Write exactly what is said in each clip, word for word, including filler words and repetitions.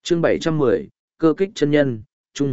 chương bảy trăm mười, cơ kích chân nhân, chung.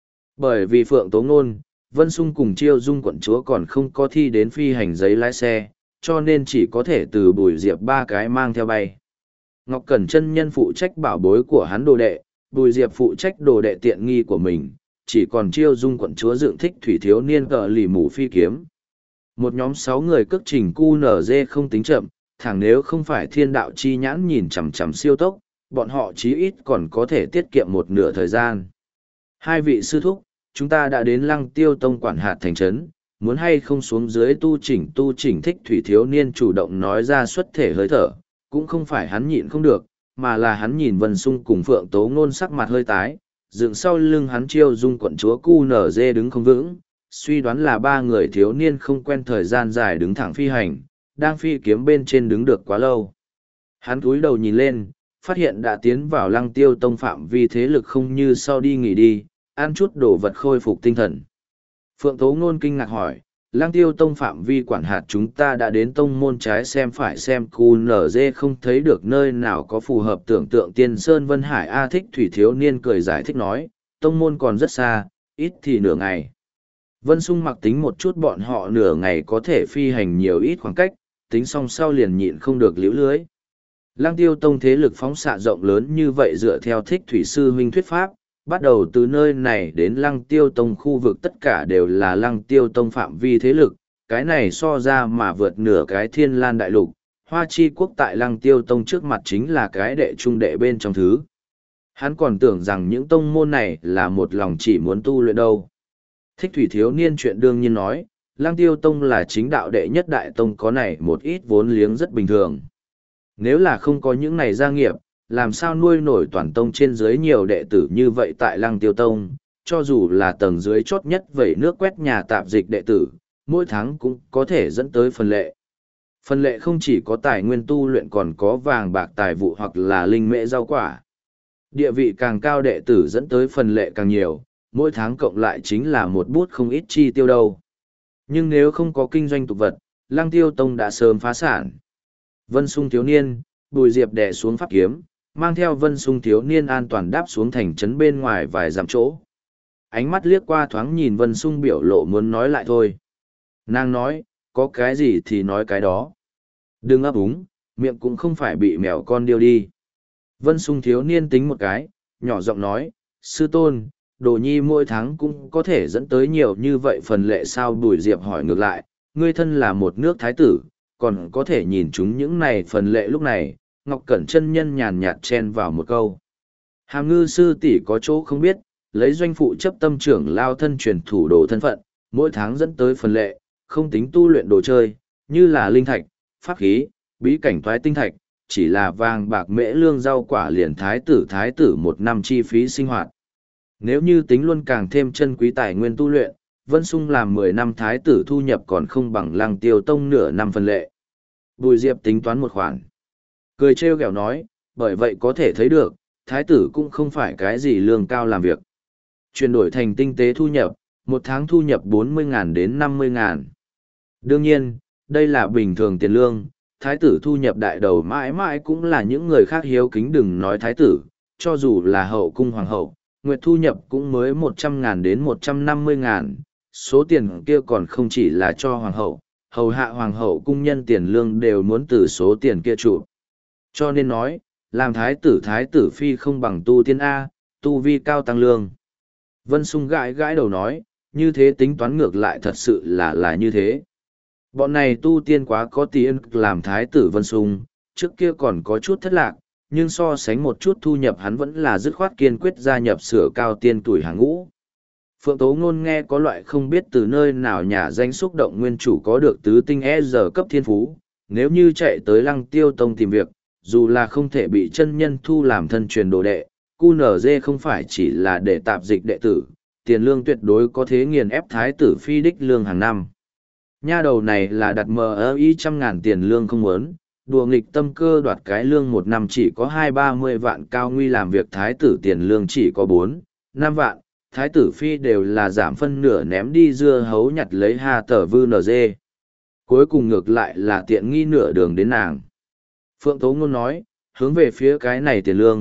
Bởi vì Phượng Tố Ngôn, Vân Sung cùng Chiêu Dung quận chúa còn không có thi đến phi hành giấy lái xe, cho nên chỉ có thể từ Bùi Diệp ba cái mang theo bay. Ngọc Cẩn chân nhân phụ trách bảo bối của hắn đồ đệ, Bùi Diệp phụ trách đồ đệ tiện nghi của mình, chỉ còn Chiêu Dung quận chúa dựng thích thủy thiếu niên cờ lì mù phi kiếm. Một nhóm sáu người cước trình cu nở dê không tính chậm, thẳng nếu không phải thiên đạo chi nhãn nhìn chằm chằm siêu tốc, bọn họ chí ít còn có thể tiết kiệm một nửa thời gian. Hai vị sư thúc, chúng ta đã đến Lăng Tiêu Tông quản hạt thành trấn, muốn hay không xuống dưới tu chỉnh tu chỉnh thích thủy thiếu niên chủ động nói ra xuất thể hơi thở, cũng không phải hắn nhịn không được, mà là hắn nhìn Vân Sung cùng Phượng Tố Ngôn sắc mặt hơi tái, dựng sau lưng hắn Chiêu Dung quận chúa cu nở dê đứng không vững, suy đoán là ba người thiếu niên không quen thời gian dài đứng thẳng phi hành, đang phi kiếm bên trên đứng được quá lâu. Hắn cúi đầu nhìn lên, phát hiện đã tiến vào Lăng Tiêu Tông phạm vi thế lực không như sau đi nghỉ đi, ăn chút đồ vật khôi phục tinh thần. Phượng Tố Ngôn kinh ngạc hỏi, Lăng Tiêu Tông phạm vi quản hạt chúng ta đã đến tông môn trái xem phải xem cu nở dê không thấy được nơi nào có phù hợp tưởng tượng Tiên Sơn Vân Hải A thích thủy thiếu niên cười giải thích nói, tông môn còn rất xa, ít thì nửa ngày. Vân Sung mặc tính một chút bọn họ nửa ngày có thể phi hành nhiều ít khoảng cách, tính xong sau liền nhịn không được liễu lưới. Lăng Tiêu Tông thế lực phóng xạ rộng lớn như vậy dựa theo thích thủy sư huynh thuyết pháp, bắt đầu từ nơi này đến Lăng Tiêu Tông khu vực tất cả đều là Lăng Tiêu Tông phạm vi thế lực, cái này so ra mà vượt nửa cái thiên lan đại lục, Hoa Chi Quốc tại Lăng Tiêu Tông trước mặt chính là cái đệ trung đệ bên trong thứ. Hắn còn tưởng rằng những tông môn này là một lòng chỉ muốn tu luyện đâu. Thích thủy thiếu niên chuyện đương nhiên nói, Lăng Tiêu Tông là chính đạo đệ nhất đại tông có này một ít vốn liếng rất bình thường. Nếu là không có những này gia nghiệp, làm sao nuôi nổi toàn tông trên dưới nhiều đệ tử như vậy tại Lăng Tiêu Tông, cho dù là tầng dưới chót nhất vẩy nước quét nhà tạp dịch đệ tử, mỗi tháng cũng có thể dẫn tới phần lệ. Phần lệ không chỉ có tài nguyên tu luyện còn có vàng bạc tài vụ hoặc là linh mễ rau quả. Địa vị càng cao đệ tử dẫn tới phần lệ càng nhiều, mỗi tháng cộng lại chính là một bút không ít chi tiêu đâu. Nhưng nếu không có kinh doanh tục vật, Lăng Tiêu Tông đã sớm phá sản. Vân Sung thiếu niên, Bùi Diệp đè xuống pháp kiếm, mang theo Vân Sung thiếu niên an toàn đáp xuống thành trấn bên ngoài vài dặm chỗ. Ánh mắt liếc qua thoáng nhìn Vân Sung biểu lộ muốn nói lại thôi. Nàng nói, có cái gì thì nói cái đó. Đừng ấp úng, miệng cũng không phải bị mèo con điêu đi. Vân Sung thiếu niên tính một cái, nhỏ giọng nói, sư tôn, Đồ Nhi mỗi tháng cũng có thể dẫn tới nhiều như vậy phần lệ sao. Bùi Diệp hỏi ngược lại, ngươi thân là một nước thái tử, còn có thể nhìn chúng những này phần lệ. Lúc này, Ngọc Cẩn chân nhân nhàn nhạt chen vào một câu. Hàm ngư sư tỷ có chỗ không biết, lấy doanh phụ chấp tâm trưởng lao thân truyền thủ đồ thân phận, mỗi tháng dẫn tới phần lệ, không tính tu luyện đồ chơi, như là linh thạch, pháp khí, bí cảnh thoái tinh thạch, chỉ là vàng bạc mễ lương rau quả liền thái tử thái tử một năm chi phí sinh hoạt. Nếu như tính luôn càng thêm chân quý tài nguyên tu luyện, Vân Sung làm mười năm thái tử thu nhập còn không bằng Lăng Tiêu Tông nửa năm phần lệ. Bùi Diệp tính toán một khoản. Cười trêu ghẹo nói, bởi vậy có thể thấy được, thái tử cũng không phải cái gì lương cao làm việc. Chuyển đổi thành tinh tế thu nhập, một tháng thu nhập bốn mươi ngàn đến năm mươi ngàn. Đương nhiên, đây là bình thường tiền lương, thái tử thu nhập đại đầu mãi mãi cũng là những người khác hiếu kính. Đừng nói thái tử, cho dù là hậu cung hoàng hậu, nguyệt thu nhập cũng mới một trăm ngàn đến một trăm năm mươi ngàn, số tiền kia còn không chỉ là cho hoàng hậu, hầu hạ hoàng hậu cung nhân tiền lương đều muốn từ số tiền kia trụ. Cho nên nói, làm thái tử thái tử phi không bằng tu tiên A, tu vi cao tăng lương. Vân Sung gãi gãi đầu nói, như thế tính toán ngược lại thật sự là là như thế. Bọn này tu tiên quá có tiền làm thái tử Vân Sung, trước kia còn có chút thất lạc, nhưng so sánh một chút thu nhập hắn vẫn là dứt khoát kiên quyết gia nhập sửa cao tiên tuổi hàng ngũ. Phượng Tố Ngôn nghe có loại không biết từ nơi nào nhà danh xúc động nguyên chủ có được tứ tinh e giờ cấp thiên phú, nếu như chạy tới Lăng Tiêu Tông tìm việc, dù là không thể bị chân nhân thu làm thân truyền đồ đệ, cu nở dê không phải chỉ là để tạp dịch đệ tử, tiền lương tuyệt đối có thế nghiền ép thái tử phi đích lương hàng năm. Nha đầu này là đặt mờ ơ ý trăm ngàn tiền lương không muốn, đùa nghịch tâm cơ đoạt cái lương một năm chỉ có hai ba mươi vạn, cao nguy làm việc thái tử tiền lương chỉ có bốn năm vạn, thái tử phi đều là giảm phân nửa ném đi dưa hấu nhặt lấy ha tờ vư nờ dê. Cuối cùng ngược lại là tiện nghi nửa đường đến nàng. Phượng Tố Ngôn nói, hướng về phía cái này tiền lương,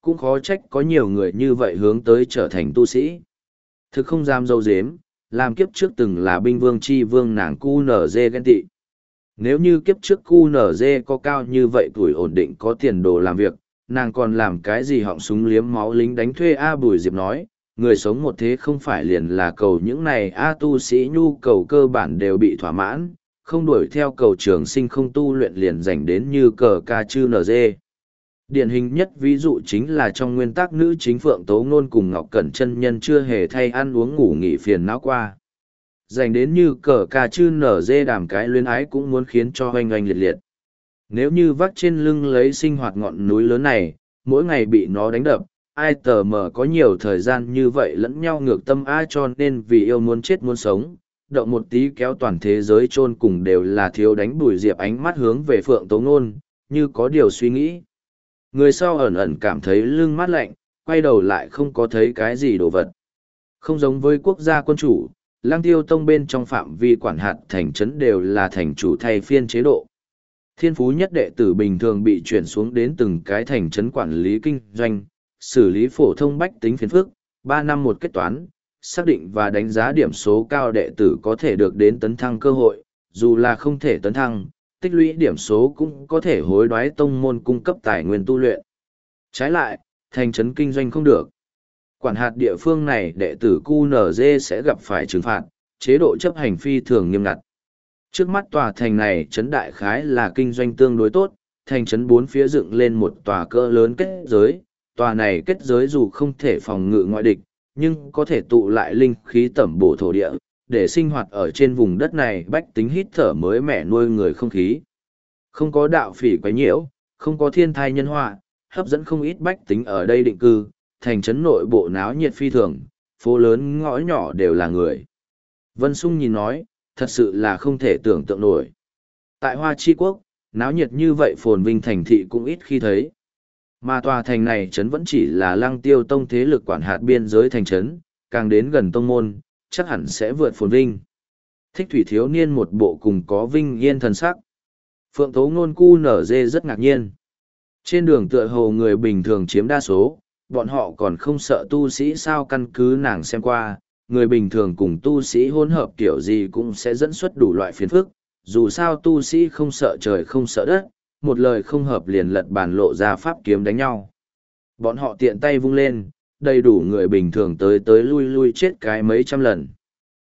cũng khó trách có nhiều người như vậy hướng tới trở thành tu sĩ. Thực không dám dâu dếm, làm kiếp trước từng là binh vương chi vương nàng cu nở dê ghen tị. Nếu như kiếp trước cu nở dê có cao như vậy tuổi ổn định có tiền đồ làm việc, nàng còn làm cái gì họng súng liếm máu lính đánh thuê A Bùi Diệp nói, người sống một thế không phải liền là cầu những này A tu sĩ nhu cầu cơ bản đều bị thỏa mãn, không đuổi theo cầu trường sinh không tu luyện liền dành đến như cờ ca chư nở dê. Điển hình nhất ví dụ chính là trong nguyên tắc nữ chính Phượng Tố Ngôn cùng Ngọc Cẩn chân nhân chưa hề thay ăn uống ngủ nghỉ phiền não qua. Dành đến như cờ ca chư nở dê đàm cái luyến ái cũng muốn khiến cho hoanh hoanh liệt liệt. Nếu như vác trên lưng lấy sinh hoạt ngọn núi lớn này, mỗi ngày bị nó đánh đập, ai tờ mờ có nhiều thời gian như vậy lẫn nhau ngược tâm ai cho nên vì yêu muốn chết muốn sống, động một tí kéo toàn thế giới chôn cùng đều là thiếu đánh Bùi Diệp ánh mắt hướng về Phượng Tố Ngôn, như có điều suy nghĩ. Người sau ẩn ẩn cảm thấy lưng mát lạnh, quay đầu lại không có thấy cái gì đồ vật. Không giống với quốc gia quân chủ, Lăng Tiêu Tông bên trong phạm vi quản hạt thành trấn đều là thành chủ thay phiên chế độ. Thiên phú nhất đệ tử bình thường bị chuyển xuống đến từng cái thành trấn quản lý kinh doanh, xử lý phổ thông bách tính phiền phức, ba năm một kết toán, xác định và đánh giá điểm số cao đệ tử có thể được đến tấn thăng cơ hội, dù là không thể tấn thăng, tích lũy điểm số cũng có thể hối đoái tông môn cung cấp tài nguyên tu luyện. Trái lại, thành trấn kinh doanh không được. Quản hạt địa phương này đệ tử cu nở dê sẽ gặp phải trừng phạt, chế độ chấp hành phi thường nghiêm ngặt. Trước mắt tòa thành này trấn đại khái là kinh doanh tương đối tốt, thành trấn bốn phía dựng lên một tòa cỡ lớn kết giới. Tòa này kết giới dù không thể phòng ngự ngoại địch, nhưng có thể tụ lại linh khí tẩm bổ thổ địa, để sinh hoạt ở trên vùng đất này bách tính hít thở mới mẻ nuôi người không khí. Không có đạo phỉ quấy nhiễu, không có thiên thai nhân họa, hấp dẫn không ít bách tính ở đây định cư, thành trấn nội bộ náo nhiệt phi thường, phố lớn ngõ nhỏ đều là người. Vân Sung nhìn nói, thật sự là không thể tưởng tượng nổi. Tại Hoa Chi Quốc, náo nhiệt như vậy phồn vinh thành thị cũng ít khi thấy. Mà tòa thành này trấn vẫn chỉ là Lăng Tiêu Tông thế lực quản hạt biên giới thành trấn, càng đến gần tông môn, chắc hẳn sẽ vượt phồn vinh. Thích thủy thiếu niên một bộ cùng có vinh yên thần sắc. Phượng Tố Ngôn cu nở dê rất ngạc nhiên. Trên đường tựa hồ người bình thường chiếm đa số, bọn họ còn không sợ tu sĩ sao căn cứ nàng xem qua, người bình thường cùng tu sĩ hỗn hợp kiểu gì cũng sẽ dẫn xuất đủ loại phiền phức, dù sao tu sĩ không sợ trời không sợ đất, một lời không hợp liền lật bàn lộ ra pháp kiếm đánh nhau. Bọn họ tiện tay vung lên, đầy đủ người bình thường tới tới lui lui chết cái mấy trăm lần.